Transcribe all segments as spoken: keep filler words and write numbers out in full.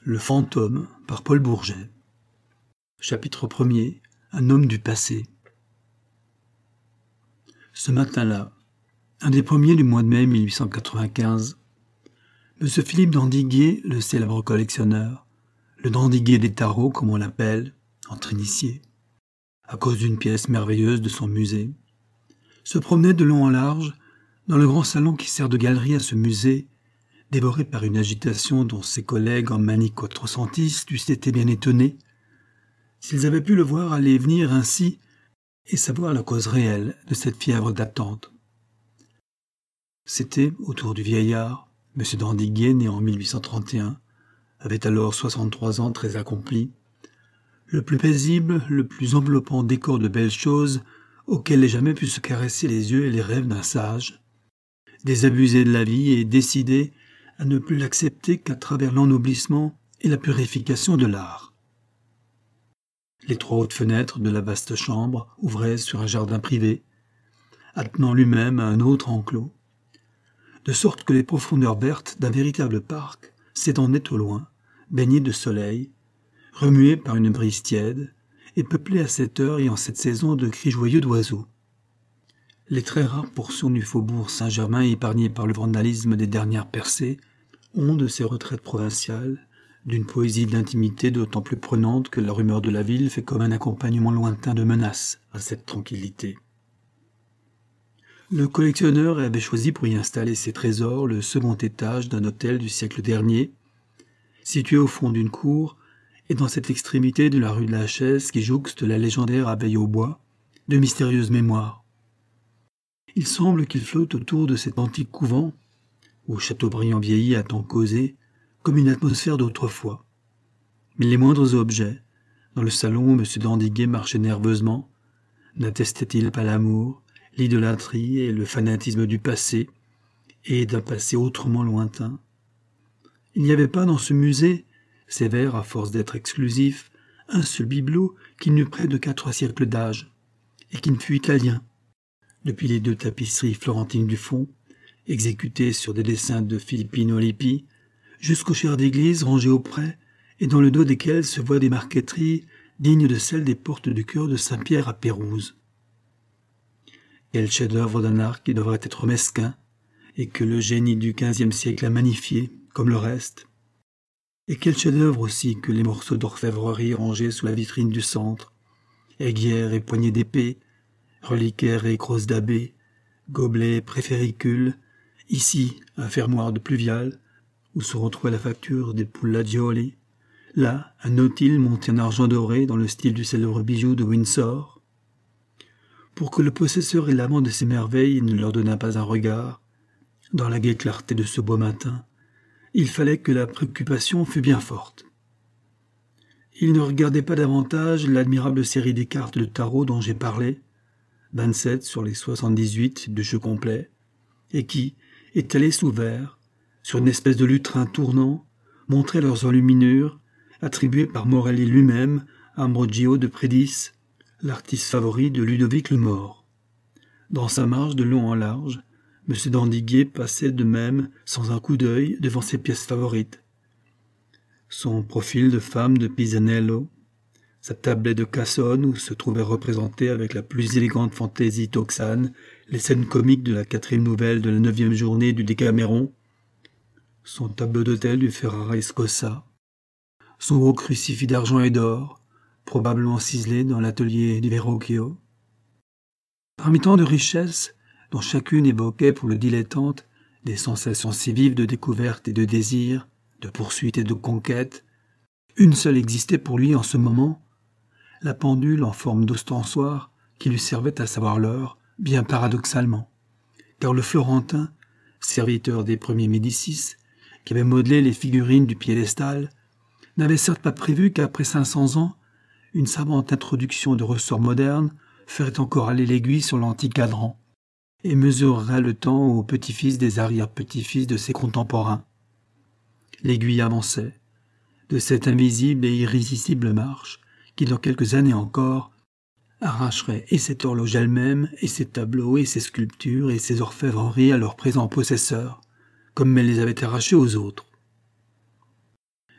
Le fantôme par Paul Bourget. Chapitre premier. Un homme du passé. Ce matin-là, un des premiers du mois de mai mille huit cent quatre-vingt-quinze, M. Philippe d'Andiguier, le célèbre collectionneur, le d'Andiguier des tarots comme on l'appelle, entre initiés, à cause d'une pièce merveilleuse de son musée, se promenait de long en large dans le grand salon qui sert de galerie à ce musée, dévoré par une agitation dont ses collègues en manie quattrocentistes eussent été bien étonnés, s'ils avaient pu le voir aller et venir ainsi et savoir la cause réelle de cette fièvre d'attente. C'était, autour du vieillard, M. d'Andiguier, né en mille huit cent trente et un, avait alors soixante-trois ans très accomplis, le plus paisible, le plus enveloppant décor de belles choses auquel ait jamais pu se caresser les yeux et les rêves d'un sage, désabusé de la vie et décidé à ne plus l'accepter qu'à travers l'ennoblissement et la purification de l'art. Les trois hautes fenêtres de la vaste chambre ouvraient sur un jardin privé, attenant lui-même à un autre enclos, de sorte que les profondeurs vertes d'un véritable parc s'étendaient au loin, baignées de soleil, remuées par une brise tiède et peuplées à cette heure et en cette saison de cris joyeux d'oiseaux. Les très rares portions du faubourg Saint-Germain épargnées par le vandalisme des dernières percées ont de ces retraites provinciales, d'une poésie d'intimité d'autant plus prenante que la rumeur de la ville fait comme un accompagnement lointain de menaces à cette tranquillité. Le collectionneur avait choisi pour y installer ses trésors le second étage d'un hôtel du siècle dernier, situé au fond d'une cour et dans cette extrémité de la rue de la Chaise qui jouxte la légendaire abbaye au bois, de mystérieuses mémoires. Il semble qu'il flotte autour de cet antique couvent, où Chateaubriand vieilli a tant causé, comme une atmosphère d'autrefois. Mais les moindres objets, dans le salon où M. d'Andiguier marchait nerveusement, n'attestaient-ils pas l'amour, l'idolâtrie et le fanatisme du passé, et d'un passé autrement lointain? Il n'y avait pas dans ce musée, sévère à force d'être exclusif, un seul bibelot qui n'eût près de quatre siècles d'âge, et qui ne fût italien. Depuis les deux tapisseries florentines du fond, exécutées sur des dessins de Filippino Lippi, jusqu'aux chairs d'église rangées auprès, et dans le dos desquelles se voient des marqueteries dignes de celles des portes du chœur de Saint-Pierre à Pérouse. Quel chef-d'œuvre d'un art qui devrait être mesquin, et que le génie du quinzième siècle a magnifié, comme le reste. Et quel chef-d'œuvre aussi que les morceaux d'orfèvrerie rangés sous la vitrine du centre, aiguières et poignées d'épée, reliquaires et crosses d'abbé, gobelets, préféricules, ici un fermoir de pluvial, où se retrouvait la facture des Pullagioli, là un nautile monté en argent doré dans le style du célèbre bijou de Windsor. Pour que le possesseur et l'amant de ces merveilles ne leur donnât pas un regard, dans la gaie clarté de ce beau matin, il fallait que la préoccupation fût bien forte. Il ne regardait pas davantage l'admirable série des cartes de tarot dont j'ai parlé, vingt-sept sur les soixante-dix-huit du jeu complet, et qui, étalées sous verre, sur une espèce de lutrin tournant, montraient leurs enluminures, attribuées par Morelli lui-même à Ambrogio de Prédis, l'artiste favori de Ludovic le Mort. Dans sa marche de long en large, M. d'Andiguier passait de même sans un coup d'œil devant ses pièces favorites. Son profil de femme de Pisanello, sa tablette de Cassone où se trouvaient représentées avec la plus élégante fantaisie toxane les scènes comiques de la quatrième nouvelle de la neuvième journée du Décaméron, son tableau d'autel du Ferrara Escossa, son gros crucifix d'argent et d'or, probablement ciselé dans l'atelier du Verrocchio. Parmi tant de richesses, dont chacune évoquait pour le dilettante des sensations si vives de découverte et de désir, de poursuite et de conquête, une seule existait pour lui en ce moment, la pendule en forme d'ostensoir qui lui servait à savoir l'heure, bien paradoxalement, car le Florentin, serviteur des premiers Médicis, qui avait modelé les figurines du piédestal, n'avait certes pas prévu qu'après cinq cents ans, une savante introduction de ressorts modernes ferait encore aller l'aiguille sur l'antique cadran, et mesurerait le temps aux petits-fils des arrière-petits-fils de ses contemporains. L'aiguille avançait, de cette invisible et irrésistible marche qui, dans quelques années encore, arracherait et cette horloge elle-même, et ses tableaux, et ses sculptures, et ses orfèvreries à leurs présents possesseurs, comme elle les avait arrachés aux autres.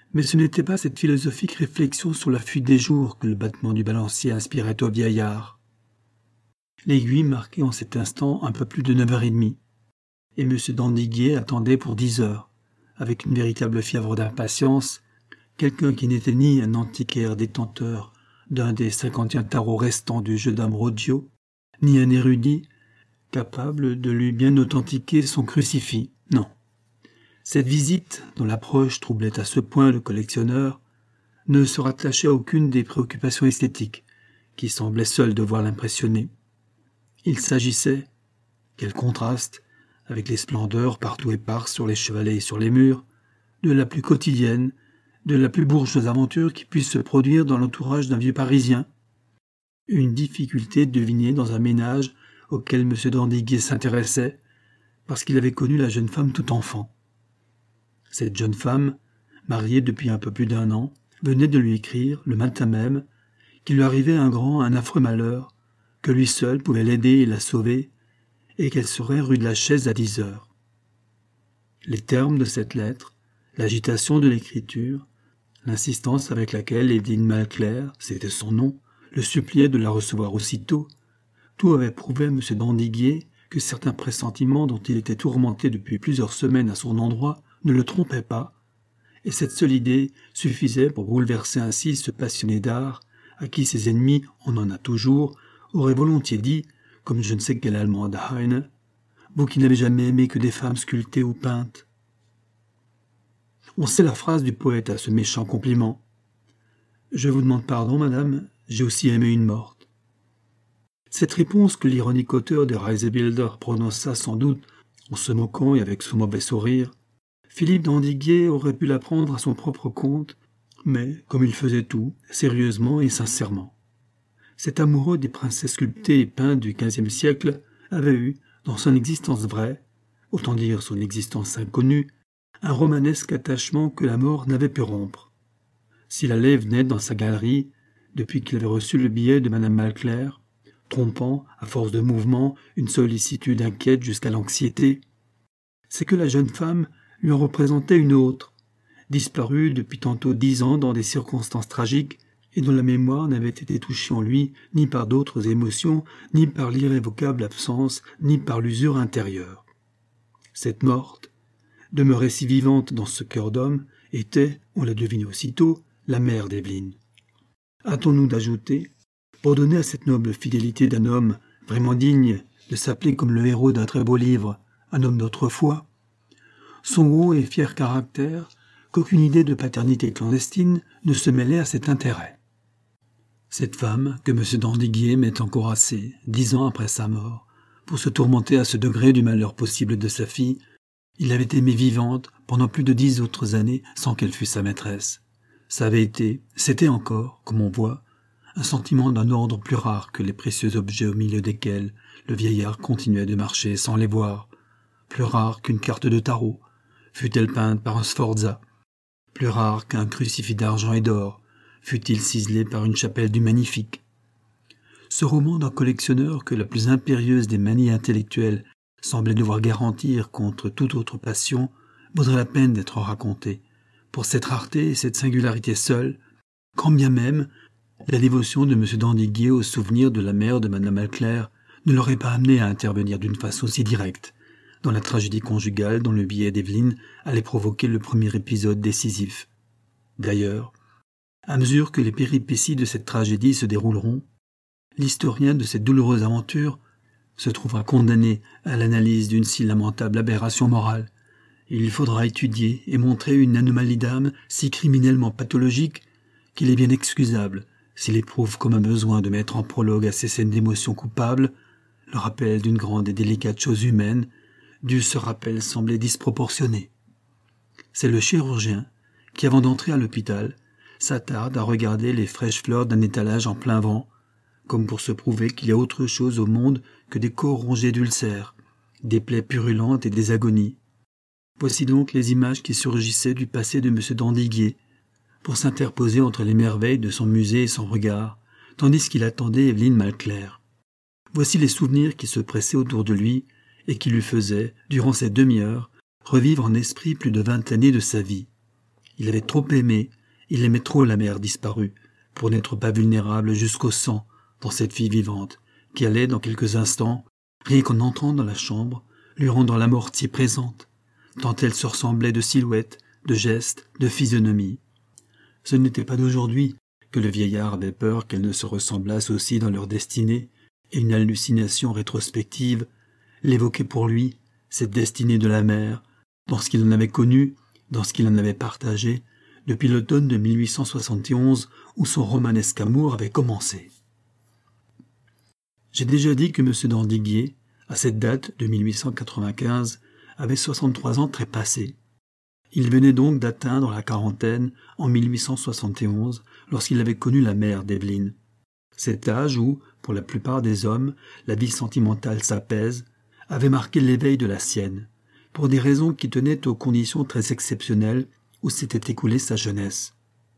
Mais ce n'était pas cette philosophique réflexion sur la fuite des jours que le battement du balancier inspirait au vieillard. L'aiguille marquait en cet instant un peu plus de neuf heures trente, et M. d'Andiguier attendait pour dix heures, avec une véritable fièvre d'impatience, quelqu'un qui n'était ni un antiquaire détenteur d'un des cinquante et un tarots restants du jeu d'Ambrogio, ni un érudit capable de lui bien authentiquer son crucifix. Non. Cette visite, dont l'approche troublait à ce point le collectionneur, ne se rattachait à aucune des préoccupations esthétiques qui semblaient seules devoir l'impressionner. Il s'agissait, quel contraste, avec les splendeurs partout éparses sur les chevalets et sur les murs, de la plus quotidienne, de la plus bourgeoise aventure qui puisse se produire dans l'entourage d'un vieux Parisien. Une difficulté devinée dans un ménage auquel M. d'Andiguier s'intéressait, parce qu'il avait connu la jeune femme tout enfant. Cette jeune femme, mariée depuis un peu plus d'un an, venait de lui écrire, le matin même, qu'il lui arrivait un grand, un affreux malheur, que lui seul pouvait l'aider et la sauver, et qu'elle serait rue de la Chaise à dix heures. Les termes de cette lettre, l'agitation de l'écriture, l'insistance avec laquelle Evelyne Malclair, c'était son nom, le suppliait de la recevoir aussitôt, tout avait prouvé à M. d'Andiguier que certains pressentiments dont il était tourmenté depuis plusieurs semaines à son endroit ne le trompaient pas, et cette seule idée suffisait pour bouleverser ainsi ce passionné d'art, à qui ses ennemis, on en a toujours, auraient volontiers dit, comme je ne sais quel Allemand Heine, vous qui n'avez jamais aimé que des femmes sculptées ou peintes. On sait la phrase du poète à ce méchant compliment. Je vous demande pardon, madame, j'ai aussi aimé une morte. Cette réponse que l'ironique auteur des Reisebilder prononça sans doute en se moquant et avec son mauvais sourire, Philippe d'Andiguier aurait pu la prendre à son propre compte, mais, comme il faisait tout, sérieusement et sincèrement. Cet amoureux des princesses sculptées et peintes du quinzième siècle avait eu, dans son existence vraie, autant dire son existence inconnue, un romanesque attachement que la mort n'avait pu rompre. S'il allait et venait dans sa galerie, depuis qu'il avait reçu le billet de Madame Malclair, trompant, à force de mouvement, une sollicitude inquiète jusqu'à l'anxiété, c'est que la jeune femme lui en représentait une autre, disparue depuis tantôt dix ans dans des circonstances tragiques, et dont la mémoire n'avait été touchée en lui ni par d'autres émotions, ni par l'irrévocable absence, ni par l'usure intérieure. Cette morte, demeurée si vivante dans ce cœur d'homme, était, on l'a deviné aussitôt, la mère d'Evelyne. Hâtons-nous d'ajouter, pour donner à cette noble fidélité d'un homme vraiment digne de s'appeler comme le héros d'un très beau livre, un homme d'autrefois, son haut et fier caractère, qu'aucune idée de paternité clandestine ne se mêlait à cet intérêt. Cette femme, que M. d'Andiguier met encore assez, dix ans après sa mort, pour se tourmenter à ce degré du malheur possible de sa fille, il l'avait aimée vivante pendant plus de dix autres années sans qu'elle fût sa maîtresse. Ça avait été, c'était encore, comme on voit, un sentiment d'un ordre plus rare que les précieux objets au milieu desquels le vieillard continuait de marcher sans les voir, plus rare qu'une carte de tarot, fût-elle peinte par un Sforza, plus rare qu'un crucifix d'argent et d'or, fût-il ciselé par une chapelle du Magnifique. Ce roman d'un collectionneur que la plus impérieuse des manies intellectuelles semblait devoir garantir contre toute autre passion vaudrait la peine d'être raconté, pour cette rareté et cette singularité seule, quand bien même la dévotion de M. d'Andiguier au souvenir de la mère de Mme Malclair ne l'aurait pas amené à intervenir d'une façon si directe dans la tragédie conjugale dont le billet d'Evelyne allait provoquer le premier épisode décisif. D'ailleurs, à mesure que les péripéties de cette tragédie se dérouleront, l'historien de cette douloureuse aventure se trouvera condamné à l'analyse d'une si lamentable aberration morale. Il faudra étudier et montrer une anomalie d'âme si criminellement pathologique qu'il est bien excusable s'il éprouve comme un besoin de mettre en prologue à ces scènes d'émotion coupable le rappel d'une grande et délicate chose humaine, dû ce rappel sembler disproportionné. C'est le chirurgien qui, avant d'entrer à l'hôpital, s'attarde à regarder les fraîches fleurs d'un étalage en plein vent, comme pour se prouver qu'il y a autre chose au monde que des corps rongés d'ulcères, des plaies purulentes et des agonies. Voici donc les images qui surgissaient du passé de M. d'Andiguier, pour s'interposer entre les merveilles de son musée et son regard, tandis qu'il attendait Evelyne Malclair. Voici les souvenirs qui se pressaient autour de lui et qui lui faisaient, durant cette demi-heure, revivre en esprit plus de vingt années de sa vie. Il avait trop aimé, il aimait trop la mère disparue, pour n'être pas vulnérable jusqu'au sang dans cette fille vivante, qui allait, dans quelques instants, rien qu'en entrant dans la chambre, lui rendre la mort si présente, tant elle se ressemblait de silhouette, de gestes, de physionomie. Ce n'était pas d'aujourd'hui que le vieillard avait peur qu'elles ne se ressemblassent aussi dans leur destinée, et une hallucination rétrospective l'évoquait pour lui, cette destinée de la mère, dans ce qu'il en avait connu, dans ce qu'il en avait partagé, depuis l'automne de mille huit cent soixante et onze où son romanesque amour avait commencé. J'ai déjà dit que M. d'Andiguier, à cette date de mille huit cent quatre-vingt-quinze, avait soixante-trois ans trépassés. Il venait donc d'atteindre la quarantaine en mille huit cent soixante et onze lorsqu'il avait connu la mère d'Evelyne. Cet âge où, pour la plupart des hommes, la vie sentimentale s'apaise, avait marqué l'éveil de la sienne, pour des raisons qui tenaient aux conditions très exceptionnelles où s'était écoulée sa jeunesse.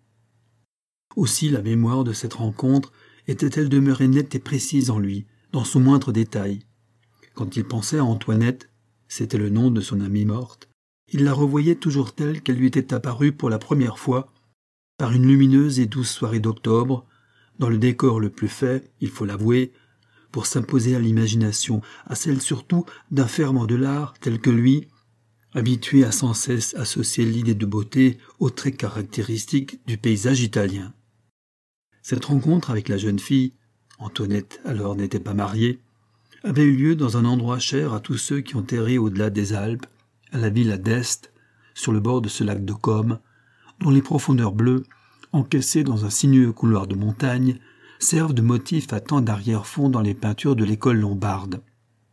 Aussi la mémoire de cette rencontre était-elle demeurée nette et précise en lui, dans son moindre détail. Quand il pensait à Antoinette, c'était le nom de son amie morte, il la revoyait toujours telle qu'elle lui était apparue pour la première fois, par une lumineuse et douce soirée d'octobre, dans le décor le plus fait, il faut l'avouer, pour s'imposer à l'imagination, à celle surtout d'un ferment de l'art tel que lui, habitué à sans cesse associer l'idée de beauté aux traits caractéristiques du paysage italien. Cette rencontre avec la jeune fille, Antoinette alors n'était pas mariée, avait eu lieu dans un endroit cher à tous ceux qui ont erré au-delà des Alpes, à la villa d'Este, sur le bord de ce lac de Côme, dont les profondeurs bleues, encaissées dans un sinueux couloir de montagne, servent de motif à tant d'arrière-fond dans les peintures de l'école lombarde.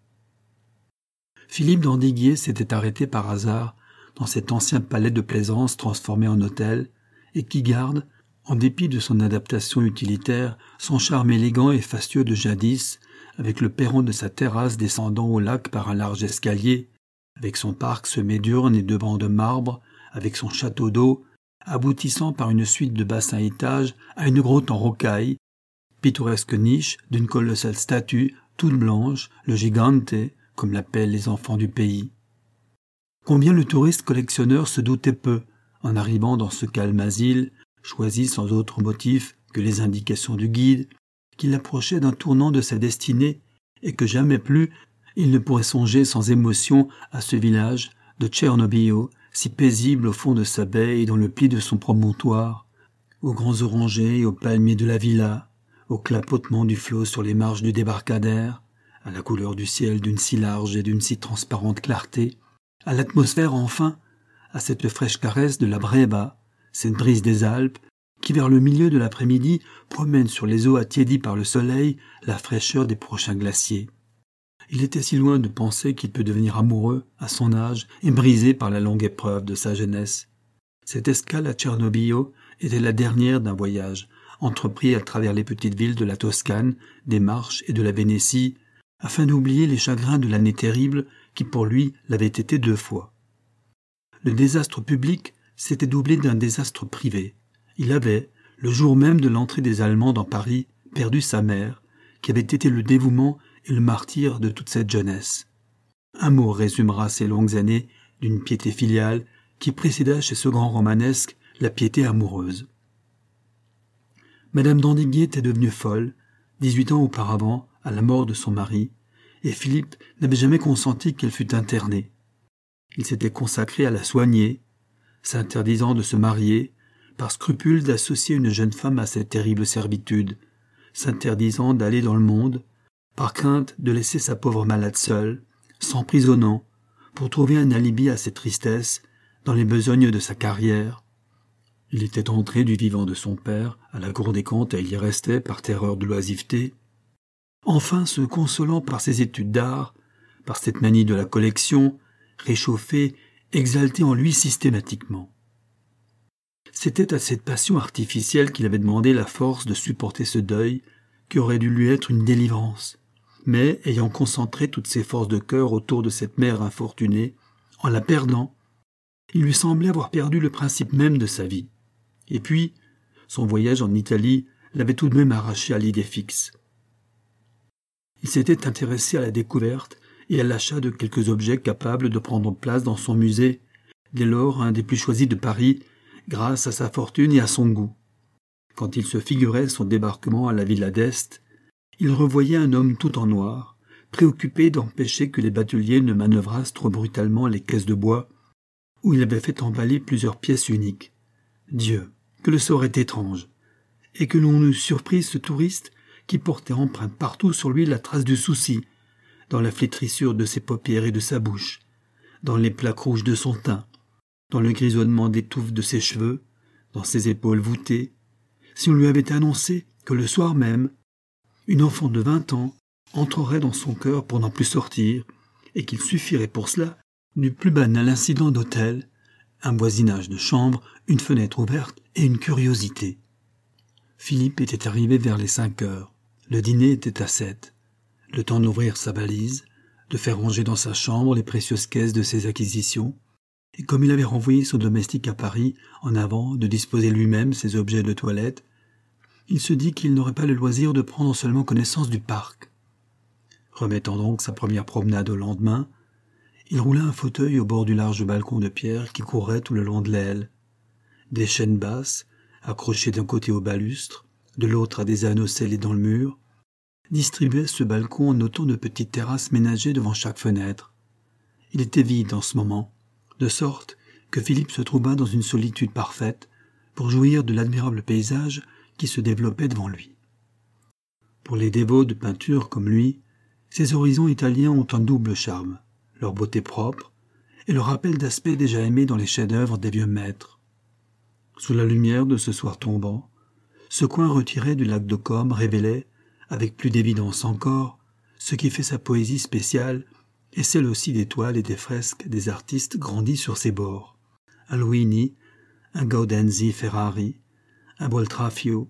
Philippe d'Andiguier s'était arrêté par hasard dans cet ancien palais de plaisance transformé en hôtel, et qui garde, en dépit de son adaptation utilitaire, son charme élégant et fastueux de jadis, avec le perron de sa terrasse descendant au lac par un large escalier, avec son parc semé d'urnes et de bancs de marbre, avec son château d'eau, aboutissant par une suite de bassins étages à une grotte en rocaille, pittoresque niche d'une colossale statue, toute blanche, le gigante, comme l'appellent les enfants du pays. Combien le touriste collectionneur se doutait peu, en arrivant dans ce calme asile, choisi sans autre motif que les indications du guide, qu'il approchait d'un tournant de sa destinée et que jamais plus il ne pourrait songer sans émotion à ce village de Tchernobyl, si paisible au fond de sa baie et dans le pli de son promontoire, aux grands orangers et aux palmiers de la villa, au clapotement du flot sur les marges du débarcadère, à la couleur du ciel d'une si large et d'une si transparente clarté, à l'atmosphère enfin, à cette fraîche caresse de la Breba, cette brise des Alpes, qui vers le milieu de l'après-midi promène sur les eaux attiédies par le soleil la fraîcheur des prochains glaciers. Il était si loin de penser qu'il peut devenir amoureux, à son âge, et brisé par la longue épreuve de sa jeunesse. Cette escale à Tchernobyl était la dernière d'un voyage, entrepris à travers les petites villes de la Toscane, des Marches et de la Vénétie, afin d'oublier les chagrins de l'année terrible qui pour lui l'avait été deux fois. Le désastre public s'était doublé d'un désastre privé. Il avait, le jour même de l'entrée des Allemands dans Paris, perdu sa mère, qui avait été le dévouement et le martyr de toute cette jeunesse. Un mot résumera ces longues années d'une piété filiale qui précéda chez ce grand romanesque la piété amoureuse. Madame d'Andiguier était devenue folle, dix-huit ans auparavant, à la mort de son mari, et Philippe n'avait jamais consenti qu'elle fût internée. Il s'était consacré à la soigner, s'interdisant de se marier, par scrupule d'associer une jeune femme à cette terrible servitude, s'interdisant d'aller dans le monde, par crainte de laisser sa pauvre malade seule, s'emprisonnant, pour trouver un alibi à ses tristesses, dans les besognes de sa carrière. Il était entré du vivant de son père, à la Cour des comptes, et il y restait par terreur de l'oisiveté. Enfin, se consolant par ses études d'art, par cette manie de la collection, réchauffé, exalté en lui systématiquement. C'était à cette passion artificielle qu'il avait demandé la force de supporter ce deuil, qui aurait dû lui être une délivrance. Mais, ayant concentré toutes ses forces de cœur autour de cette mère infortunée, en la perdant, il lui semblait avoir perdu le principe même de sa vie. Et puis, son voyage en Italie l'avait tout de même arraché à l'idée fixe. Il s'était intéressé à la découverte et à l'achat de quelques objets capables de prendre place dans son musée, dès lors un des plus choisis de Paris, grâce à sa fortune et à son goût. Quand il se figurait son débarquement à la villa d'Est, il revoyait un homme tout en noir, préoccupé d'empêcher que les bateliers ne manœuvrassent trop brutalement les caisses de bois, où il avait fait emballer plusieurs pièces uniques. Dieu, que le sort est étrange, et que l'on eût surpris ce touriste qui portait empreinte partout sur lui la trace du souci, dans la flétrissure de ses paupières et de sa bouche, dans les plaques rouges de son teint, dans le grisonnement des touffes de ses cheveux, dans ses épaules voûtées, si on lui avait annoncé que le soir même, une enfant de vingt ans entrerait dans son cœur pour n'en plus sortir, et qu'il suffirait pour cela du plus banal incident d'hôtel, un voisinage de chambre, une fenêtre ouverte et une curiosité. Philippe était arrivé vers les cinq heures. Le dîner était à sept. Le temps d'ouvrir sa valise, de faire ranger dans sa chambre les précieuses caisses de ses acquisitions, et comme il avait renvoyé son domestique à Paris en avant de disposer lui-même ses objets de toilette, il se dit qu'il n'aurait pas le loisir de prendre seulement connaissance du parc. Remettant donc sa première promenade au lendemain, il roula un fauteuil au bord du large balcon de pierre qui courait tout le long de l'aile. Des chaînes basses, accrochées d'un côté au balustre, de l'autre à des anneaux scellés dans le mur, distribuaient ce balcon en autant de petites terrasses ménagées devant chaque fenêtre. Il était vide en ce moment, de sorte que Philippe se trouva dans une solitude parfaite pour jouir de l'admirable paysage qui se développait devant lui. Pour les dévots de peinture comme lui, ces horizons italiens ont un double charme, leur beauté propre et le rappel d'aspects déjà aimés dans les chefs-d'œuvre des vieux maîtres. Sous la lumière de ce soir tombant, ce coin retiré du lac de Côme révélait, avec plus d'évidence encore, ce qui fait sa poésie spéciale et celle aussi des toiles et des fresques des artistes grandis sur ses bords. Un Luini, un Gaudenzi Ferrari, un Boltraffio.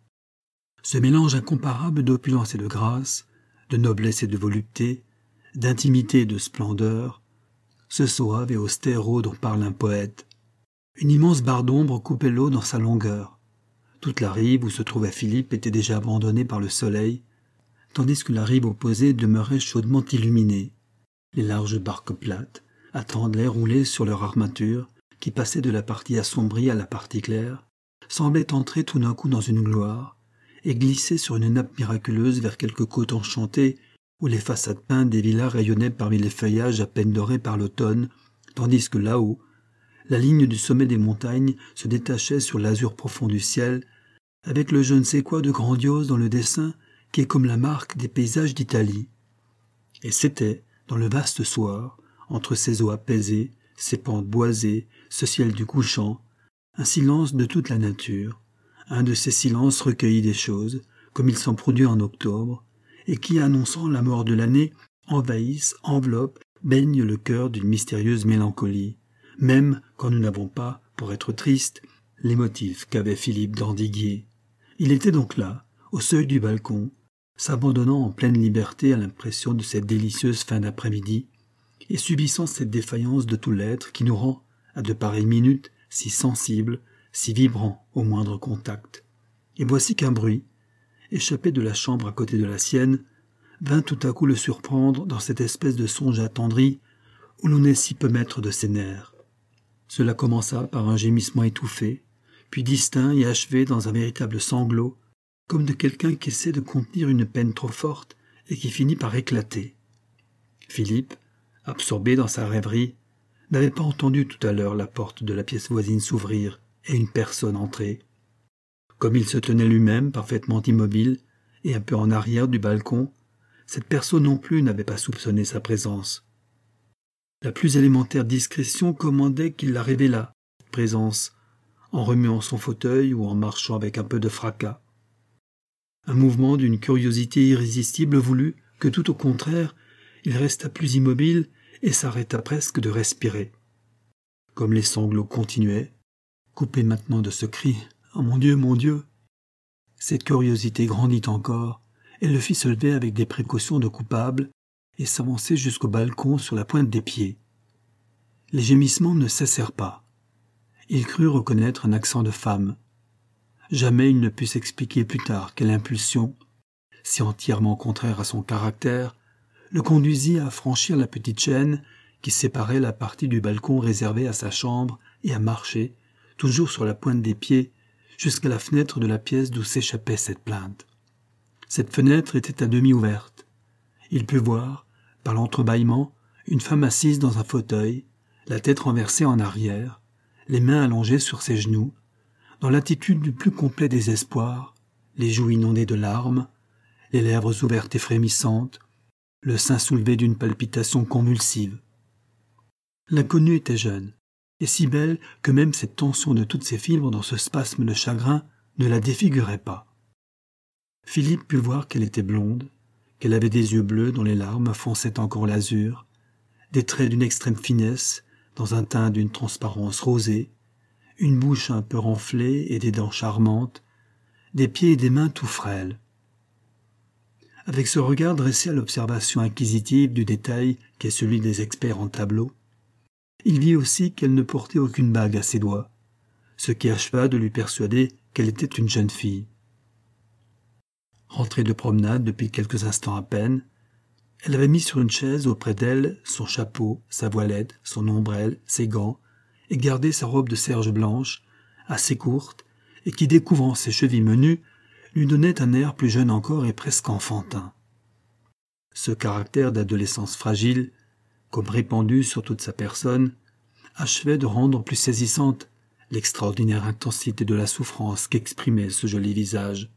Ce mélange incomparable d'opulence et de grâce, de noblesse et de volupté, d'intimité et de splendeur, ce sauve et austère eau dont parle un poète. Une immense barre d'ombre coupait l'eau dans sa longueur. Toute la rive où se trouvait Philippe était déjà abandonnée par le soleil, tandis que la rive opposée demeurait chaudement illuminée. Les larges barques plates attendlaient rouler sur leur armature, qui passait de la partie assombrie à la partie claire, semblaient entrer tout d'un coup dans une gloire, et glisser sur une nappe miraculeuse vers quelque côte enchantée, où les façades peintes des villas rayonnaient parmi les feuillages à peine dorés par l'automne, tandis que là-haut, la ligne du sommet des montagnes se détachait sur l'azur profond du ciel, avec le je ne sais quoi de grandiose dans le dessin qui est comme la marque des paysages d'Italie. Et c'était, dans le vaste soir, entre ces eaux apaisées, ces pentes boisées, ce ciel du couchant, un silence de toute la nature, un de ces silences recueillis des choses, comme il s'en produit en octobre, et qui, annonçant la mort de l'année, envahissent, enveloppent, baignent le cœur d'une mystérieuse mélancolie, même quand nous n'avons pas, pour être tristes, les motifs qu'avait Philippe d'Andiguier. Il était donc là, au seuil du balcon, s'abandonnant en pleine liberté à l'impression de cette délicieuse fin d'après-midi, et subissant cette défaillance de tout l'être qui nous rend, à de pareilles minutes, si sensibles, si vibrants au moindre contact. Et voici qu'un bruit, échappé de la chambre à côté de la sienne, vint tout à coup le surprendre dans cette espèce de songe attendri où l'on est si peu maître de ses nerfs. Cela commença par un gémissement étouffé, puis distinct et achevé dans un véritable sanglot, comme de quelqu'un qui essaie de contenir une peine trop forte et qui finit par éclater. Philippe, absorbé dans sa rêverie, n'avait pas entendu tout à l'heure la porte de la pièce voisine s'ouvrir et une personne entrer. Comme il se tenait lui-même parfaitement immobile et un peu en arrière du balcon, cette personne non plus n'avait pas soupçonné sa présence. La plus élémentaire discrétion commandait qu'il la révélât, cette présence, en remuant son fauteuil ou en marchant avec un peu de fracas. Un mouvement d'une curiosité irrésistible voulut que, tout au contraire, il restât plus immobile et s'arrêta presque de respirer. Comme les sanglots continuaient, coupés maintenant de ce cri « Oh mon Dieu, mon Dieu !» cette curiosité grandit encore et le fit se lever avec des précautions de coupable et s'avancer jusqu'au balcon sur la pointe des pieds. Les gémissements ne cessèrent pas. Il crut reconnaître un accent de femme. Jamais il ne put s'expliquer plus tard quelle impulsion, si entièrement contraire à son caractère, le conduisit à franchir la petite chaîne qui séparait la partie du balcon réservée à sa chambre et à marcher, toujours sur la pointe des pieds, jusqu'à la fenêtre de la pièce d'où s'échappait cette plainte. Cette fenêtre était à demi ouverte. Il put voir, par l'entrebâillement, une femme assise dans un fauteuil, la tête renversée en arrière, les mains allongées sur ses genoux, dans l'attitude du plus complet désespoir, les joues inondées de larmes, les lèvres ouvertes et frémissantes, le sein soulevé d'une palpitation convulsive. L'inconnue était jeune, et si belle que même cette tension de toutes ses fibres dans ce spasme de chagrin ne la défigurait pas. Philippe put voir qu'elle était blonde, qu'elle avait des yeux bleus dont les larmes fonçaient encore l'azur, des traits d'une extrême finesse, dans un teint d'une transparence rosée, une bouche un peu renflée et des dents charmantes, des pieds et des mains tout frêles. Avec ce regard dressé à l'observation inquisitive du détail qui est celui des experts en tableau, il vit aussi qu'elle ne portait aucune bague à ses doigts, ce qui acheva de lui persuader qu'elle était une jeune fille. Rentrée de promenade depuis quelques instants à peine, elle avait mis sur une chaise auprès d'elle son chapeau, sa voilette, son ombrelle, ses gants, et gardé sa robe de serge blanche, assez courte, et qui, découvrant ses chevilles menues, lui donnait un air plus jeune encore et presque enfantin. Ce caractère d'adolescence fragile, comme répandu sur toute sa personne, achevait de rendre plus saisissante l'extraordinaire intensité de la souffrance qu'exprimait ce joli visage.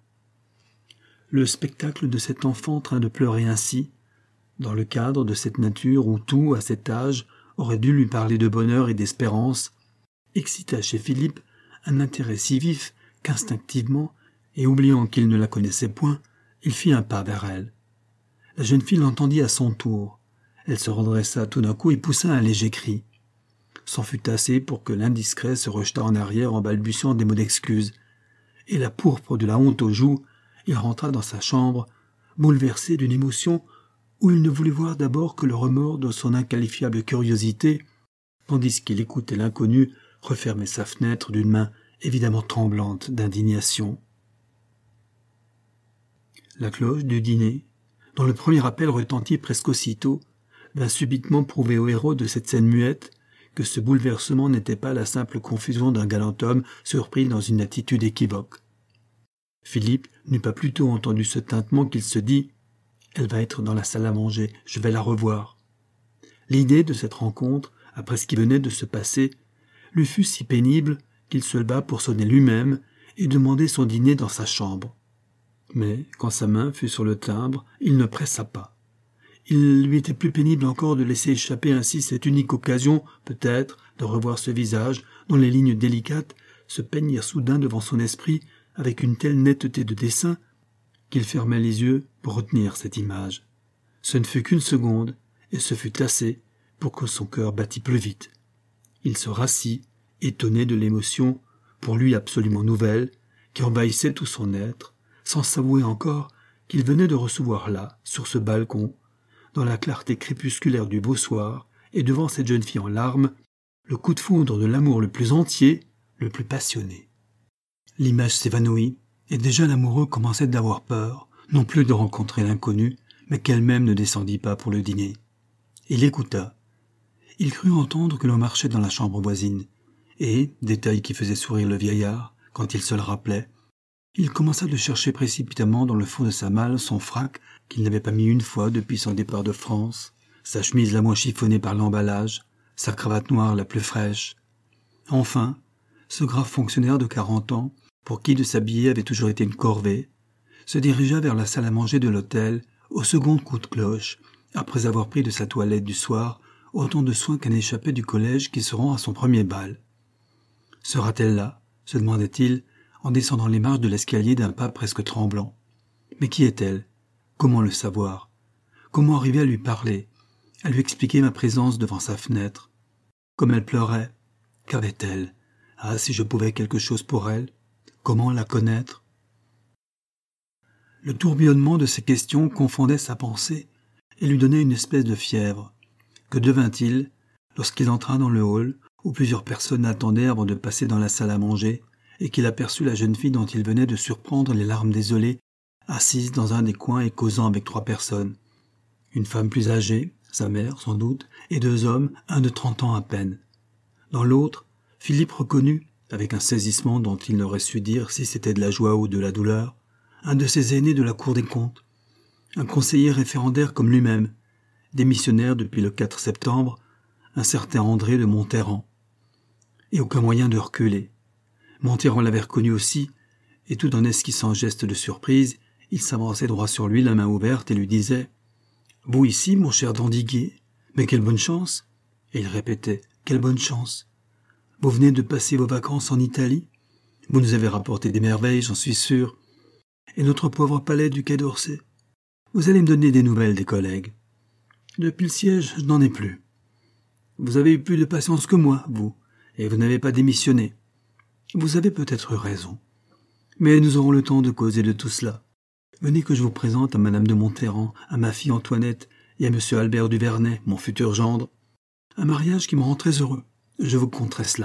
Le spectacle de cet enfant en train de pleurer ainsi, dans le cadre de cette nature où tout, à cet âge, aurait dû lui parler de bonheur et d'espérance, excita chez Philippe un intérêt si vif qu'instinctivement, et oubliant qu'il ne la connaissait point, il fit un pas vers elle. La jeune fille l'entendit à son tour. Elle se redressa tout d'un coup et poussa un léger cri. C'en fut assez pour que l'indiscret se rejetât en arrière en balbutiant des mots d'excuse. Et la pourpre de la honte aux joues, il rentra dans sa chambre, bouleversé d'une émotion où il ne voulait voir d'abord que le remords de son inqualifiable curiosité, tandis qu'il écoutait l'inconnu refermer sa fenêtre d'une main évidemment tremblante d'indignation. La cloche du dîner, dont le premier appel retentit presque aussitôt, vint subitement prouver au héros de cette scène muette que ce bouleversement n'était pas la simple confusion d'un galant homme surpris dans une attitude équivoque. Philippe n'eut pas plus tôt entendu ce tintement qu'il se dit « Elle va être dans la salle à manger, je vais la revoir ». L'idée de cette rencontre, après ce qui venait de se passer, lui fut si pénible qu'il se leva pour sonner lui-même et demander son dîner dans sa chambre. Mais, quand sa main fut sur le timbre, il ne pressa pas. Il lui était plus pénible encore de laisser échapper ainsi cette unique occasion, peut-être, de revoir ce visage, dont les lignes délicates se peignirent soudain devant son esprit avec une telle netteté de dessin qu'il fermait les yeux pour retenir cette image. Ce ne fut qu'une seconde, et ce fut assez pour que son cœur battît plus vite. Il se rassit, étonné de l'émotion, pour lui absolument nouvelle, qui envahissait tout son être, sans s'avouer encore qu'il venait de recevoir là, sur ce balcon, dans la clarté crépusculaire du beau soir, et devant cette jeune fille en larmes, le coup de foudre de l'amour le plus entier, le plus passionné. L'image s'évanouit, et déjà l'amoureux commençait d'avoir peur, non plus de rencontrer l'inconnu, mais qu'elle-même ne descendit pas pour le dîner. Il écouta. Il crut entendre que l'on marchait dans la chambre voisine, et, détail qui faisait sourire le vieillard, quand il se le rappelait, il commença de chercher précipitamment dans le fond de sa malle son frac qu'il n'avait pas mis une fois depuis son départ de France, sa chemise la moins chiffonnée par l'emballage, sa cravate noire la plus fraîche. Enfin, ce grave fonctionnaire de quarante ans, pour qui de s'habiller avait toujours été une corvée, se dirigea vers la salle à manger de l'hôtel au second coup de cloche, après avoir pris de sa toilette du soir autant de soin qu'un échappé du collège qui se rend à son premier bal. Sera-t-elle là, se demandait-il, en descendant les marches de l'escalier d'un pas presque tremblant. Mais qui est-elle? Comment le savoir? Comment arriver à lui parler, à lui expliquer ma présence devant sa fenêtre? Comme elle pleurait, qu'avait-elle? Ah, si je pouvais quelque chose pour elle, comment la connaître? Le tourbillonnement de ces questions confondait sa pensée et lui donnait une espèce de fièvre. Que devint-il lorsqu'il entra dans le hall où plusieurs personnes attendaient avant de passer dans la salle à manger et qu'il aperçut la jeune fille dont il venait de surprendre les larmes désolées, assise dans un des coins et causant avec trois personnes. Une femme plus âgée, sa mère sans doute, et deux hommes, un de trente ans à peine. Dans l'autre, Philippe reconnut, avec un saisissement dont il n'aurait su dire si c'était de la joie ou de la douleur, un de ses aînés de la Cour des comptes, un conseiller référendaire comme lui-même, démissionnaire depuis le quatre septembre, un certain André de Monterran. Et aucun moyen de reculer. Monterran l'avait reconnu aussi, et tout en esquissant un geste de surprise, il s'avançait droit sur lui, la main ouverte, et lui disait « Vous ici, mon cher Dandiguier, mais quelle bonne chance !» Et il répétait « Quelle bonne chance ! Vous venez de passer vos vacances en Italie ? Vous nous avez rapporté des merveilles, j'en suis sûr. Et notre pauvre palais du Quai d'Orsay ? Vous allez me donner des nouvelles des collègues. Depuis le siège, je n'en ai plus. Vous avez eu plus de patience que moi, vous, et vous n'avez pas démissionné. Vous avez peut-être raison. Mais nous aurons le temps de causer de tout cela. Venez que je vous présente à Madame de Monterran, à ma fille Antoinette et à Monsieur Albert Duvernay, mon futur gendre. Un mariage qui me rend très heureux. Je vous conterai cela. »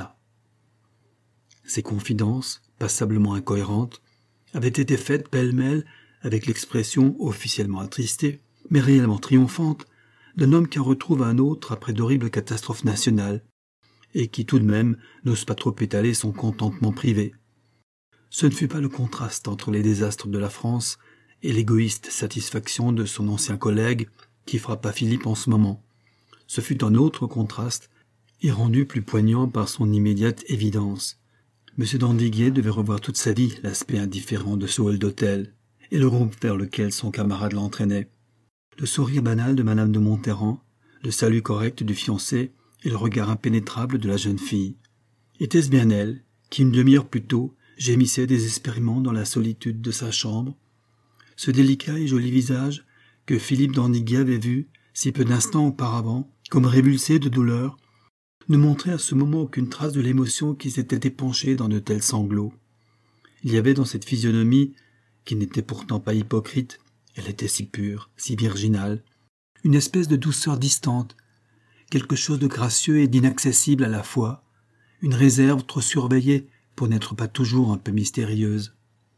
Ces confidences, passablement incohérentes, avaient été faites pêle-mêle avec l'expression officiellement attristée, mais réellement triomphante, d'un homme qui en retrouve un autre après d'horribles catastrophes nationales, et qui tout de même n'ose pas trop étaler son contentement privé. Ce ne fut pas le contraste entre les désastres de la France et l'égoïste satisfaction de son ancien collègue qui frappa Philippe en ce moment. Ce fut un autre contraste, et rendu plus poignant par son immédiate évidence. M. Dandiguier devait revoir toute sa vie l'aspect indifférent de ce hall d'hôtel, et le groupe vers lequel son camarade l'entraînait. Le sourire banal de Madame de Monterran, le salut correct du fiancé et le regard impénétrable de la jeune fille. Était-ce bien elle, qui une demi-heure plus tôt gémissait désespérément dans la solitude de sa chambre? Ce délicat et joli visage que Philippe Dandiguier avait vu, si peu d'instants auparavant, comme révulsé de douleur, ne montrait à ce moment aucune trace de l'émotion qui s'était épanchée dans de tels sanglots. Il y avait dans cette physionomie, qui n'était pourtant pas hypocrite, elle était si pure, si virginale, une espèce de douceur distante, quelque chose de gracieux et d'inaccessible à la fois, une réserve trop surveillée pour n'être pas toujours un peu mystérieuse.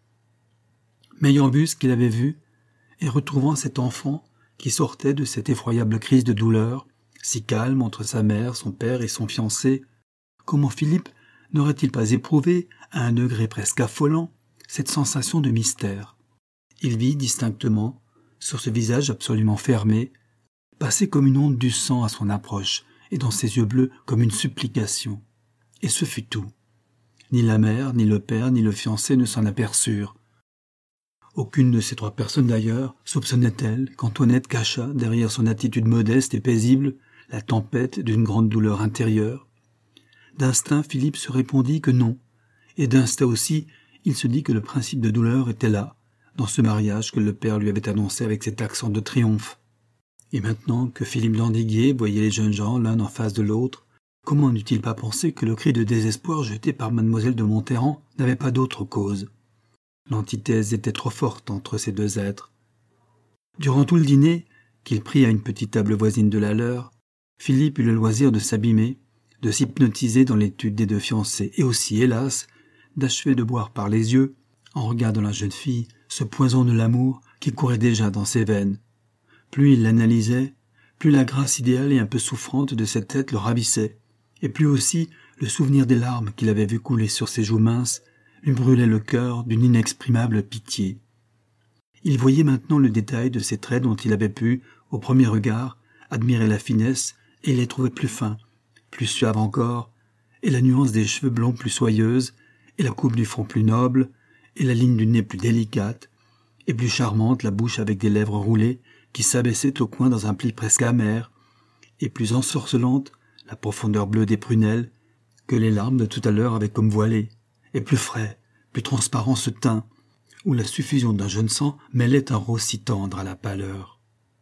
Mais ayant vu ce qu'il avait vu, et retrouvant cet enfant qui sortait de cette effroyable crise de douleur, si calme entre sa mère, son père et son fiancé, comment Philippe n'aurait-il pas éprouvé, à un degré presque affolant, cette sensation de mystère? Il vit distinctement, sur ce visage absolument fermé, passer comme une onde du sang à son approche, et dans ses yeux bleus comme une supplication. Et ce fut tout. Ni la mère, ni le père, ni le fiancé ne s'en aperçurent. Aucune de ces trois personnes d'ailleurs soupçonnait-elle qu'Antoinette cacha, derrière son attitude modeste et paisible, la tempête d'une grande douleur intérieure. D'instinct, Philippe se répondit que non, et d'instinct aussi, il se dit que le principe de douleur était là, dans ce mariage que le père lui avait annoncé avec cet accent de triomphe. Et maintenant que Philippe Dandiguier voyait les jeunes gens l'un en face de l'autre, comment n'eût-il pas pensé que le cri de désespoir jeté par mademoiselle de Monterran n'avait pas d'autre cause? L'antithèse était trop forte entre ces deux êtres. Durant tout le dîner, qu'il prit à une petite table voisine de la leur, Philippe eut le loisir de s'abîmer, de s'hypnotiser dans l'étude des deux fiancés, et aussi, hélas, d'achever de boire par les yeux, en regardant la jeune fille, ce poison de l'amour qui courait déjà dans ses veines. Plus il l'analysait, plus la grâce idéale et un peu souffrante de cette tête le ravissait, et plus aussi le souvenir des larmes qu'il avait vu couler sur ses joues minces lui brûlait le cœur d'une inexprimable pitié. Il voyait maintenant le détail de ces traits dont il avait pu, au premier regard, admirer la finesse et les trouver plus fins, plus suaves encore, et la nuance des cheveux blonds plus soyeuse, et la coupe du front plus noble, et la ligne du nez plus délicate, et plus charmante la bouche avec des lèvres roulées qui s'abaissaient au coin dans un pli presque amer, et plus ensorcelante la profondeur bleue des prunelles que les larmes de tout à l'heure avaient comme voilées, et plus frais, plus transparent ce teint, où la suffusion d'un jeune sang mêlait un rose si tendre à la pâleur.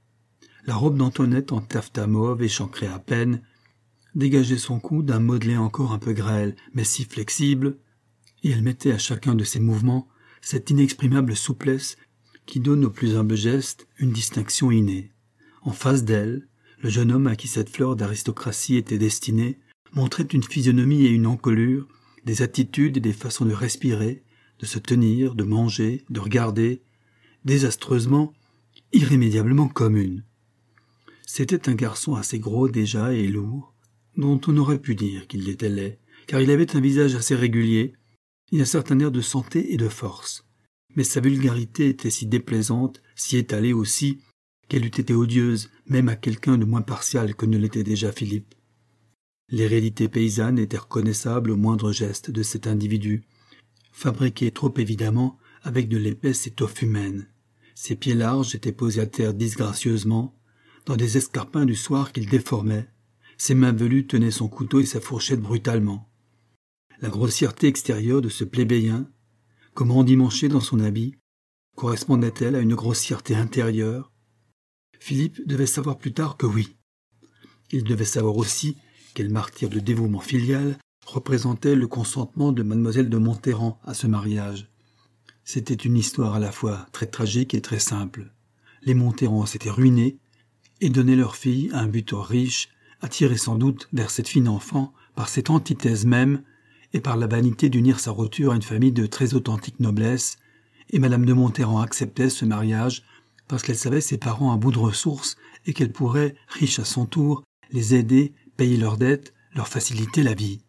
La robe d'Antoinette en taffetas mauve échancrée à peine dégageait son cou d'un modelé encore un peu grêle, mais si flexible, et elle mettait à chacun de ses mouvements cette inexprimable souplesse qui donne aux plus humbles gestes une distinction innée. En face d'elle, le jeune homme à qui cette fleur d'aristocratie était destinée montrait une physionomie et une encolure, des attitudes et des façons de respirer, de se tenir, de manger, de regarder, désastreusement, irrémédiablement communes. C'était un garçon assez gros déjà et lourd, dont on aurait pu dire qu'il était laid, car il avait un visage assez régulier et un certain air de santé et de force. Mais sa vulgarité était si déplaisante, si étalée aussi, qu'elle eût été odieuse même à quelqu'un de moins partial que ne l'était déjà Philippe. L'hérédité paysanne était reconnaissable au moindre geste de cet individu, fabriqué trop évidemment avec de l'épaisse étoffe humaine. Ses pieds larges étaient posés à terre disgracieusement, dans des escarpins du soir qu'il déformait. Ses mains velues tenaient son couteau et sa fourchette brutalement. La grossièreté extérieure de ce plébéien, comme endimanché dans son habit, correspondait-elle à une grossièreté intérieure? Philippe devait savoir plus tard que oui. Il devait savoir aussi quel martyr de dévouement filial représentait le consentement de mademoiselle de Monterran à ce mariage. C'était une histoire à la fois très tragique et très simple. Les Monterran s'étaient ruinés et donnaient leur fille à un butor riche, attiré sans doute vers cette fine enfant par cette antithèse même et par la vanité d'unir sa roture à une famille de très authentique noblesse, et madame de Monterran acceptait ce mariage parce qu'elle savait ses parents à bout de ressources et qu'elle pourrait, riche à son tour, les aider, payer leurs dettes, leur faciliter la vie.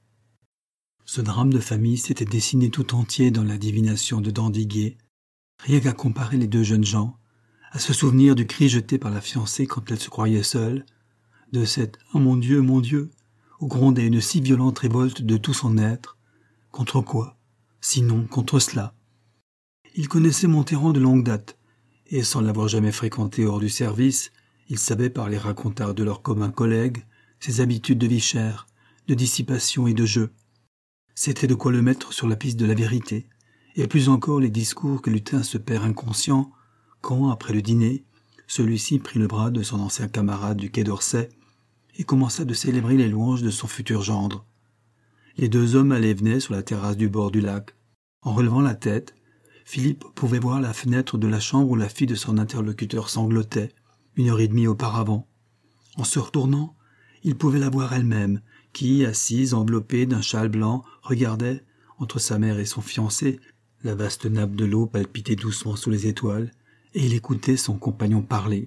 Ce drame de famille s'était dessiné tout entier dans la divination de Dandiguier, rien qu'à comparer les deux jeunes gens, à se souvenir du cri jeté par la fiancée quand elle se croyait seule, de cette « Oh mon Dieu, mon Dieu !» où grondait une si violente révolte de tout son être. Contre quoi? Sinon, contre cela. Il connaissait Monterran de longue date, et sans l'avoir jamais fréquenté hors du service, il savait par les racontars de leurs communs collègues ses habitudes de vie chère, de dissipation et de jeu. C'était de quoi le mettre sur la piste de la vérité, et plus encore les discours que lui tint ce père inconscient, quand, après le dîner, celui-ci prit le bras de son ancien camarade du Quai d'Orsay et commença de célébrer les louanges de son futur gendre. Les deux hommes allaient et venaient sur la terrasse du bord du lac. En relevant la tête, Philippe pouvait voir la fenêtre de la chambre où la fille de son interlocuteur sanglotait, une heure et demie auparavant. En se retournant, il pouvait la voir elle-même, qui, assise, enveloppée d'un châle blanc, regardait, entre sa mère et son fiancé, la vaste nappe de l'eau palpiter doucement sous les étoiles, et il écoutait son compagnon parler.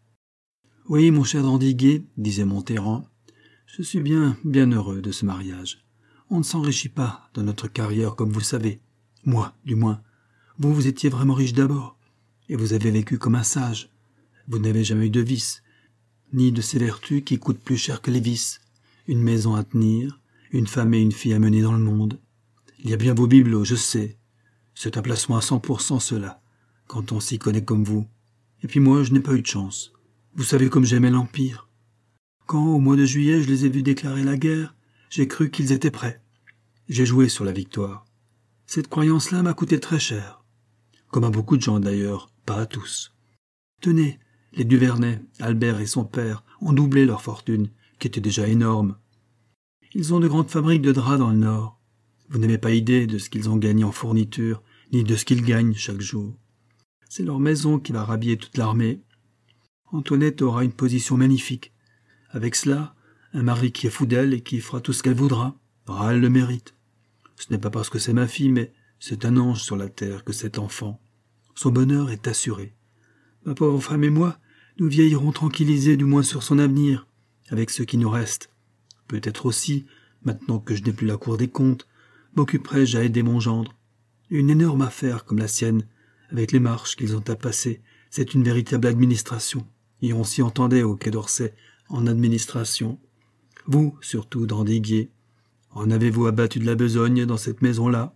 « Oui, mon cher Dandiguier, disait Monterran, je suis bien, bien heureux de ce mariage. On ne s'enrichit pas dans notre carrière comme vous le savez. Moi, du moins. Vous, vous étiez vraiment riche d'abord, et vous avez vécu comme un sage. Vous n'avez jamais eu de vices, ni de ces vertus qui coûtent plus cher que les vices. Une maison à tenir, une femme et une fille à mener dans le monde. Il y a bien vos bibelots, je sais. C'est un placement à cent pour cent cela, quand on s'y connaît comme vous. Et puis moi, je n'ai pas eu de chance. Vous savez comme j'aimais l'Empire. Quand, au mois de juillet, je les ai vus déclarer la guerre, j'ai cru qu'ils étaient prêts. J'ai joué sur la victoire. Cette croyance-là m'a coûté très cher. Comme à beaucoup de gens d'ailleurs, pas à tous. Tenez, les Duvernay, Albert et son père, ont doublé leur fortune, qui était déjà énorme. Ils ont de grandes fabriques de draps dans le Nord. Vous n'avez pas idée de ce qu'ils ont gagné en fourniture, ni de ce qu'ils gagnent chaque jour. C'est leur maison qui va rhabiller toute l'armée. Antoinette aura une position magnifique. Avec cela, un mari qui est fou d'elle et qui fera tout ce qu'elle voudra. Ah, elle le mérite. Ce n'est pas parce que c'est ma fille, mais c'est un ange sur la terre que cet enfant. Son bonheur est assuré. Ma pauvre femme et moi, nous vieillirons tranquillisés du moins sur son avenir, avec ce qui nous reste. Peut-être aussi, maintenant que je n'ai plus la cour des comptes, m'occuperai-je à aider mon gendre. Une énorme affaire comme la sienne, avec les marches qu'ils ont à passer, c'est une véritable administration. Et on s'y entendait au Quai d'Orsay, en administration. Vous, surtout, Dandiguier, en avez-vous abattu de la besogne dans cette maison-là?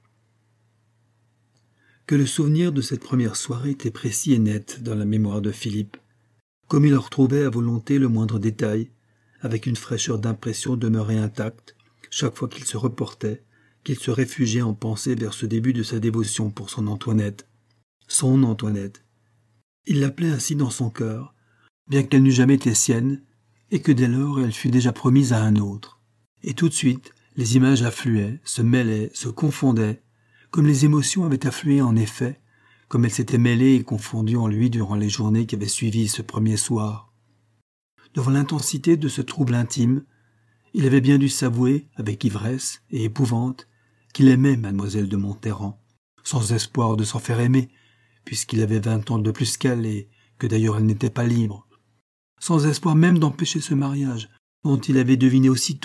Que le souvenir de cette première soirée était précis et net dans la mémoire de Philippe, comme il en retrouvait à volonté le moindre détail, avec une fraîcheur d'impression demeurée intacte, chaque fois qu'il se reportait, qu'il se réfugiait en pensée vers ce début de sa dévotion pour son Antoinette. Son Antoinette. Il l'appelait ainsi dans son cœur, bien qu'elle n'eût jamais été sienne, et que dès lors elle fût déjà promise à un autre. Et tout de suite, les images affluaient, se mêlaient, se confondaient, comme les émotions avaient afflué en effet, comme elles s'étaient mêlées et confondues en lui durant les journées qui avaient suivi ce premier soir. Devant l'intensité de ce trouble intime, il avait bien dû s'avouer, avec ivresse et épouvante, qu'il aimait mademoiselle de Monterran, sans espoir de s'en faire aimer, puisqu'il avait vingt ans de plus qu'elle et que d'ailleurs elle n'était pas libre, sans espoir même d'empêcher ce mariage, dont il avait deviné aussitôt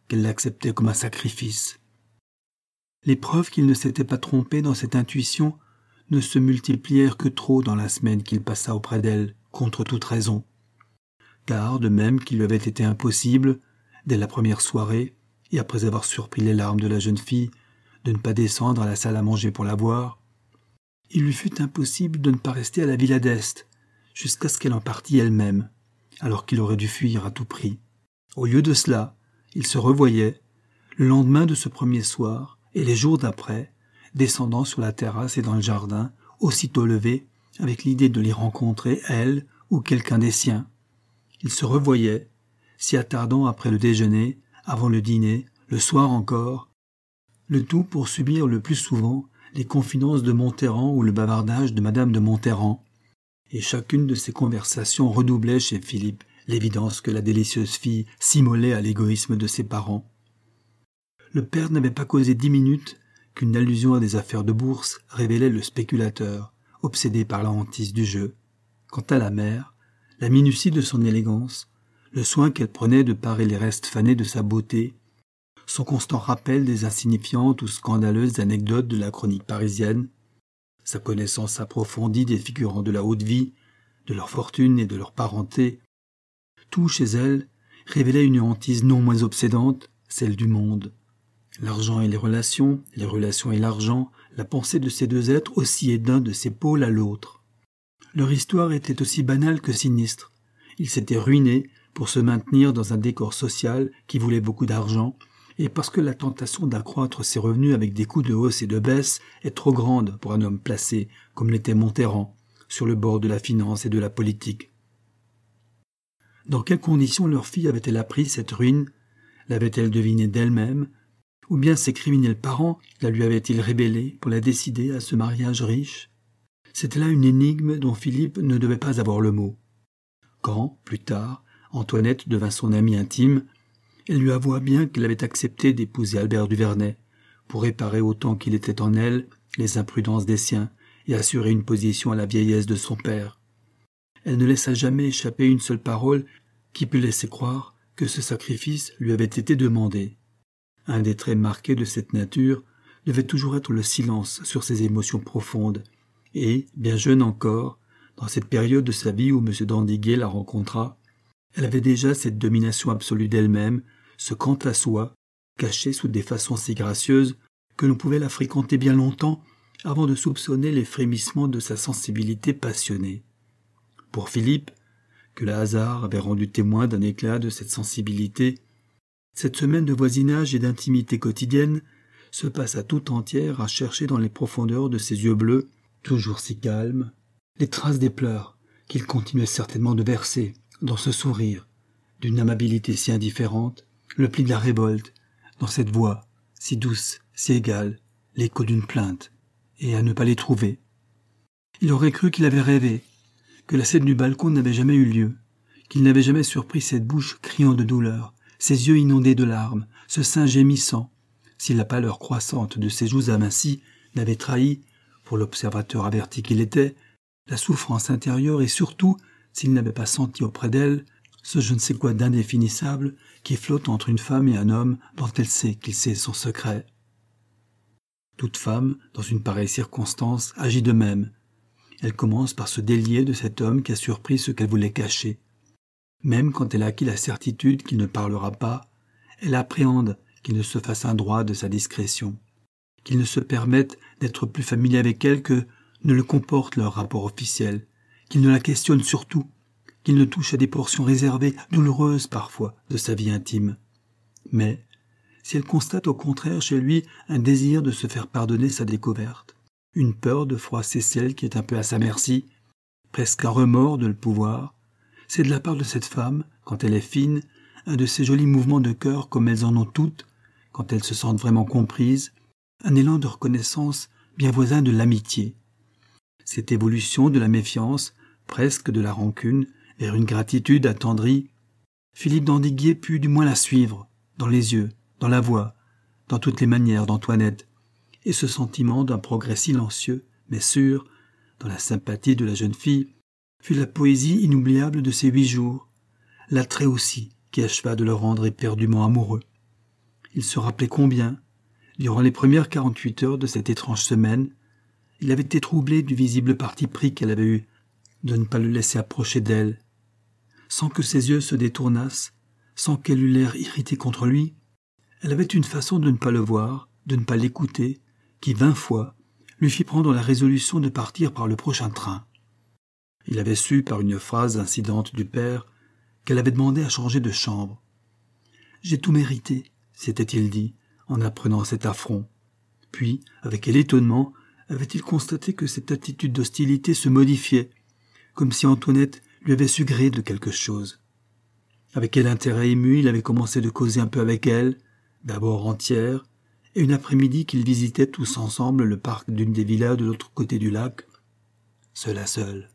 qu'elle l'acceptait comme un sacrifice. Les preuves qu'il ne s'était pas trompé dans cette intuition ne se multiplièrent que trop dans la semaine qu'il passa auprès d'elle, contre toute raison. Car, de même qu'il lui avait été impossible, dès la première soirée, et après avoir surpris les larmes de la jeune fille, de ne pas descendre à la salle à manger pour la voir, il lui fut impossible de ne pas rester à la Villa d'Este, jusqu'à ce qu'elle en partît elle-même, alors qu'il aurait dû fuir à tout prix. Au lieu de cela, il se revoyait, le lendemain de ce premier soir, et les jours d'après, descendant sur la terrasse et dans le jardin, aussitôt levé, avec l'idée de l'y rencontrer, elle ou quelqu'un des siens. Il se revoyait, s'y attardant après le déjeuner, avant le dîner, le soir encore, le tout pour subir le plus souvent les confidences de Monterrand ou le bavardage de Madame de Monterrand, et chacune de ces conversations redoublait chez Philippe l'évidence que la délicieuse fille s'immolait à l'égoïsme de ses parents. Le père n'avait pas causé dix minutes qu'une allusion à des affaires de bourse révélait le spéculateur, obsédé par la hantise du jeu. Quant à la mère, la minutie de son élégance, le soin qu'elle prenait de parer les restes fanés de sa beauté, son constant rappel des insignifiantes ou scandaleuses anecdotes de la chronique parisienne, sa connaissance approfondie des figurants de la haute vie, de leur fortune et de leur parenté, tout chez elle révélait une hantise non moins obsédante, celle du monde. L'argent et les relations, les relations et l'argent, la pensée de ces deux êtres oscillaient d'un de ces pôles à l'autre. Leur histoire était aussi banale que sinistre. Ils s'étaient ruinés pour se maintenir dans un décor social qui voulait beaucoup d'argent, et parce que la tentation d'accroître ses revenus avec des coups de hausse et de baisse est trop grande pour un homme placé, comme l'était Monterrand, sur le bord de la finance et de la politique. Dans quelles conditions leur fille avait-elle appris cette ruine? L'avait-elle devinée d'elle-même? Ou bien ses criminels parents la lui avaient-ils révélée pour la décider à ce mariage riche? C'était là une énigme dont Philippe ne devait pas avoir le mot. Quand, plus tard, Antoinette devint son amie intime, elle lui avoua bien qu'elle avait accepté d'épouser Albert Duvernay pour réparer autant qu'il était en elle les imprudences des siens et assurer une position à la vieillesse de son père. Elle ne laissa jamais échapper une seule parole qui pût laisser croire que ce sacrifice lui avait été demandé. Un des traits marqués de cette nature devait toujours être le silence sur ses émotions profondes, et, bien jeune encore, dans cette période de sa vie où M. d'Andiguier la rencontra, elle avait déjà cette domination absolue d'elle-même, ce quant à soi, caché sous des façons si gracieuses que l'on pouvait la fréquenter bien longtemps avant de soupçonner les frémissements de sa sensibilité passionnée. Pour Philippe, que le hasard avait rendu témoin d'un éclat de cette sensibilité, cette semaine de voisinage et d'intimité quotidienne se passa tout entière à chercher dans les profondeurs de ses yeux bleus, toujours si calmes, les traces des pleurs qu'il continuait certainement de verser dans ce sourire, d'une amabilité si indifférente, le pli de la révolte, dans cette voix, si douce, si égale, l'écho d'une plainte, et à ne pas les trouver. Il aurait cru qu'il avait rêvé, que la scène du balcon n'avait jamais eu lieu, qu'il n'avait jamais surpris cette bouche criant de douleur, ses yeux inondés de larmes, ce sein gémissant, si la pâleur croissante de ses joues amincies n'avait trahi, pour l'observateur averti qu'il était, la souffrance intérieure et surtout, s'il n'avait pas senti auprès d'elle ce je ne sais quoi d'indéfinissable qui flotte entre une femme et un homme dont elle sait qu'il sait son secret. Toute femme, dans une pareille circonstance, agit de même. Elle commence par se délier de cet homme qui a surpris ce qu'elle voulait cacher. Même quand elle a acquis la certitude qu'il ne parlera pas, elle appréhende qu'il ne se fasse un droit de sa discrétion, qu'il ne se permette d'être plus familier avec elle que ne le comporte leur rapport officiel, qu'il ne la questionne surtout, qu'il ne touche à des portions réservées, douloureuses parfois, de sa vie intime. Mais, si elle constate au contraire chez lui un désir de se faire pardonner sa découverte, une peur de froisser celle qui est un peu à sa merci, presque un remords de le pouvoir, c'est de la part de cette femme, quand elle est fine, un de ces jolis mouvements de cœur comme elles en ont toutes, quand elles se sentent vraiment comprises, un élan de reconnaissance bien voisin de l'amitié. Cette évolution de la méfiance, presque de la rancune, vers une gratitude attendrie, Philippe d'Andiguier put du moins la suivre, dans les yeux, dans la voix, dans toutes les manières d'Antoinette, et ce sentiment d'un progrès silencieux, mais sûr, dans la sympathie de la jeune fille, fut la poésie inoubliable de ces huit jours, l'attrait aussi qui acheva de le rendre éperdument amoureux. Il se rappelait combien, durant les premières quarante-huit heures de cette étrange semaine, il avait été troublé du visible parti pris qu'elle avait eu de ne pas le laisser approcher d'elle. Sans que ses yeux se détournassent, sans qu'elle eût l'air irritée contre lui, elle avait une façon de ne pas le voir, de ne pas l'écouter, qui vingt fois lui fit prendre la résolution de partir par le prochain train. Il avait su, par une phrase incidente du père, qu'elle avait demandé à changer de chambre. « J'ai tout mérité », s'était-il dit, en apprenant cet affront. Puis, avec quel étonnement, avait-il constaté que cette attitude d'hostilité se modifiait, comme si Antoinette lui avait su gré de quelque chose. Avec quel intérêt ému il avait commencé de causer un peu avec elle, d'abord entière, et une après-midi qu'ils visitaient tous ensemble le parc d'une des villas de l'autre côté du lac, seul à seul.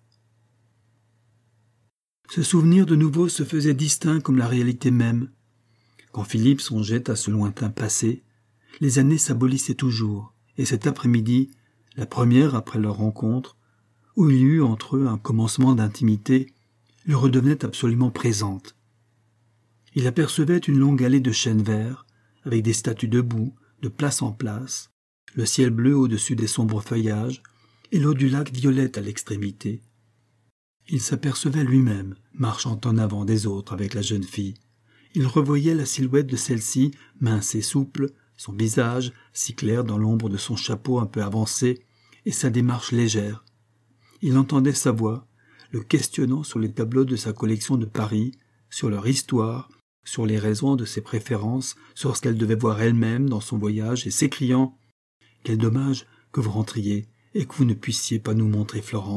Ce souvenir de nouveau se faisait distinct comme la réalité même. Quand Philippe songeait à ce lointain passé, les années s'abolissaient toujours, et cet après-midi, la première après leur rencontre, où il y eut entre eux un commencement d'intimité, lui redevenait absolument présente. Il apercevait une longue allée de chênes verts, avec des statues debout, de place en place, le ciel bleu au-dessus des sombres feuillages, et l'eau du lac violette à l'extrémité. Il s'apercevait lui-même, marchant en avant des autres avec la jeune fille. Il revoyait la silhouette de celle-ci, mince et souple, son visage, si clair dans l'ombre de son chapeau un peu avancé, et sa démarche légère. Il entendait sa voix, le questionnant sur les tableaux de sa collection de Paris, sur leur histoire, sur les raisons de ses préférences, sur ce qu'elle devait voir elle-même dans son voyage, et s'écriant « Quel dommage que vous rentriez et que vous ne puissiez pas nous montrer Florence !»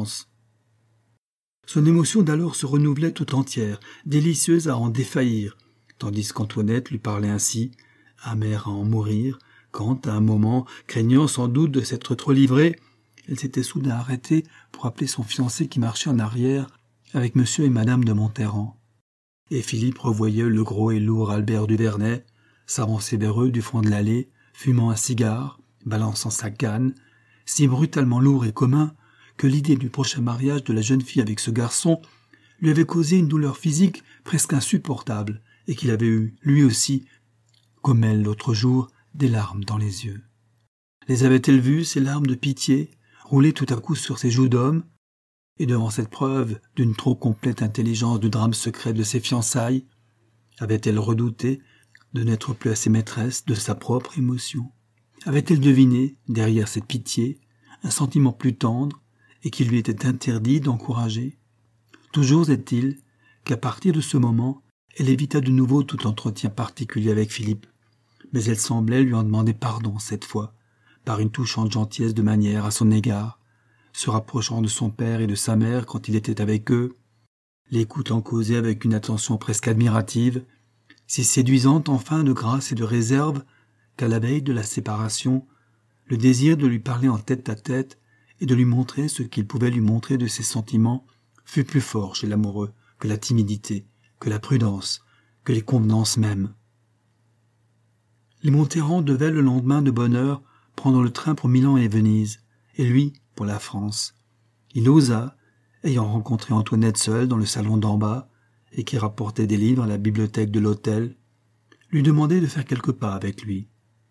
Son émotion d'alors se renouvelait tout entière, délicieuse à en défaillir, tandis qu'Antoinette lui parlait ainsi, amère à en mourir, quand, à un moment, craignant sans doute de s'être trop livrée, elle s'était soudain arrêtée pour appeler son fiancé qui marchait en arrière avec monsieur et madame de Monterran. Et Philippe revoyait le gros et lourd Albert Duvernay s'avancer vers eux du fond de l'allée, fumant un cigare, balançant sa canne, si brutalement lourd et commun que l'idée du prochain mariage de la jeune fille avec ce garçon lui avait causé une douleur physique presque insupportable et qu'il avait eu, lui aussi, comme elle l'autre jour, des larmes dans les yeux. Les avait-elle vues, ces larmes de pitié, rouler tout à coup sur ses joues d'homme, et devant cette preuve d'une trop complète intelligence du drame secret de ses fiançailles, avait-elle redouté de n'être plus assez maîtresse de sa propre émotion? Avait-elle deviné, derrière cette pitié, un sentiment plus tendre et qui lui était interdit d'encourager? Toujours est-il qu'à partir de ce moment, elle évita de nouveau tout entretien particulier avec Philippe, mais elle semblait lui en demander pardon cette fois, par une touchante gentillesse de manière à son égard, se rapprochant de son père et de sa mère quand il était avec eux, l'écoutant causer avec une attention presque admirative, si séduisante enfin de grâce et de réserve qu'à la veille de la séparation, le désir de lui parler en tête à tête et de lui montrer ce qu'il pouvait lui montrer de ses sentiments fut plus fort chez l'amoureux que la timidité, que la prudence, que les convenances mêmes. Les Monterran devaient le lendemain de bonne heure prendre le train pour Milan et Venise, et lui pour la France. Il osa, ayant rencontré Antoinette seule dans le salon d'en bas, et qui rapportait des livres à la bibliothèque de l'hôtel, lui demander de faire quelques pas avec lui.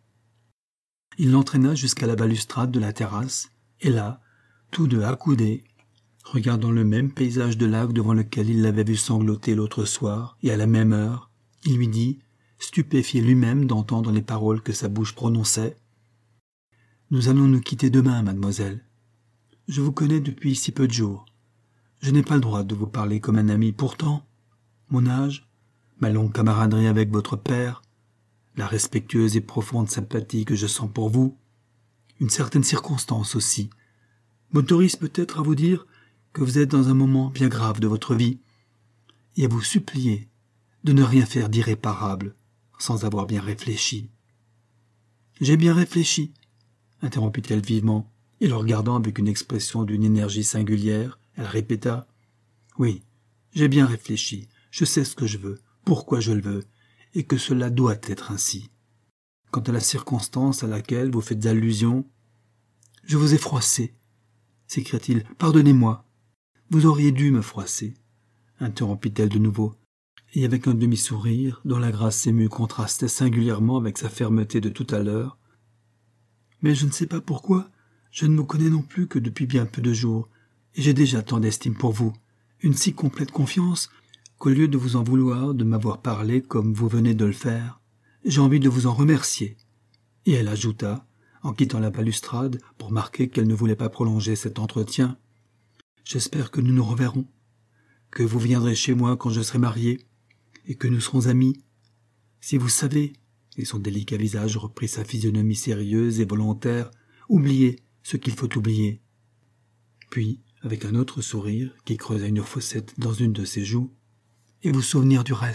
Il l'entraîna jusqu'à la balustrade de la terrasse, et là, tous deux accoudés, regardant le même paysage de lac devant lequel il l'avait vu sangloter l'autre soir, et à la même heure, il lui dit, stupéfié lui-même d'entendre les paroles que sa bouche prononçait, « Nous allons nous quitter demain, mademoiselle. Je vous connais depuis si peu de jours. Je n'ai pas le droit de vous parler comme un ami. Pourtant, mon âge, ma longue camaraderie avec votre père, la respectueuse et profonde sympathie que je sens pour vous, une certaine circonstance aussi, m'autorise peut-être à vous dire que vous êtes dans un moment bien grave de votre vie, et à vous supplier de ne rien faire d'irréparable sans avoir bien réfléchi. »« J'ai bien réfléchi, » interrompit-elle vivement, et le regardant avec une expression d'une énergie singulière, elle répéta « Oui, j'ai bien réfléchi, je sais ce que je veux, pourquoi je le veux, et que cela doit être ainsi. Quant à la circonstance à laquelle vous faites allusion, je vous ai froissé, s'écria-t-il, pardonnez-moi. Vous auriez dû me froisser, interrompit-elle de nouveau. et avec un demi-sourire, dont la grâce émue contrastait singulièrement avec sa fermeté de tout à l'heure. « Mais je ne sais pas pourquoi, je ne vous connais non plus que depuis bien peu de jours, et j'ai déjà tant d'estime pour vous, une si complète confiance, qu'au lieu de vous en vouloir de m'avoir parlé comme vous venez de le faire, j'ai envie de vous en remercier. » Et elle ajouta, en quittant la balustrade pour marquer qu'elle ne voulait pas prolonger cet entretien, « J'espère que nous nous reverrons, que vous viendrez chez moi quand je serai mariée, et que nous serons amis. Si vous savez, et son délicat visage reprit sa physionomie sérieuse et volontaire, oubliez ce qu'il faut oublier. » Puis, avec un autre sourire qui creusa une fossette dans une de ses joues, « et vous souvenir du reste. »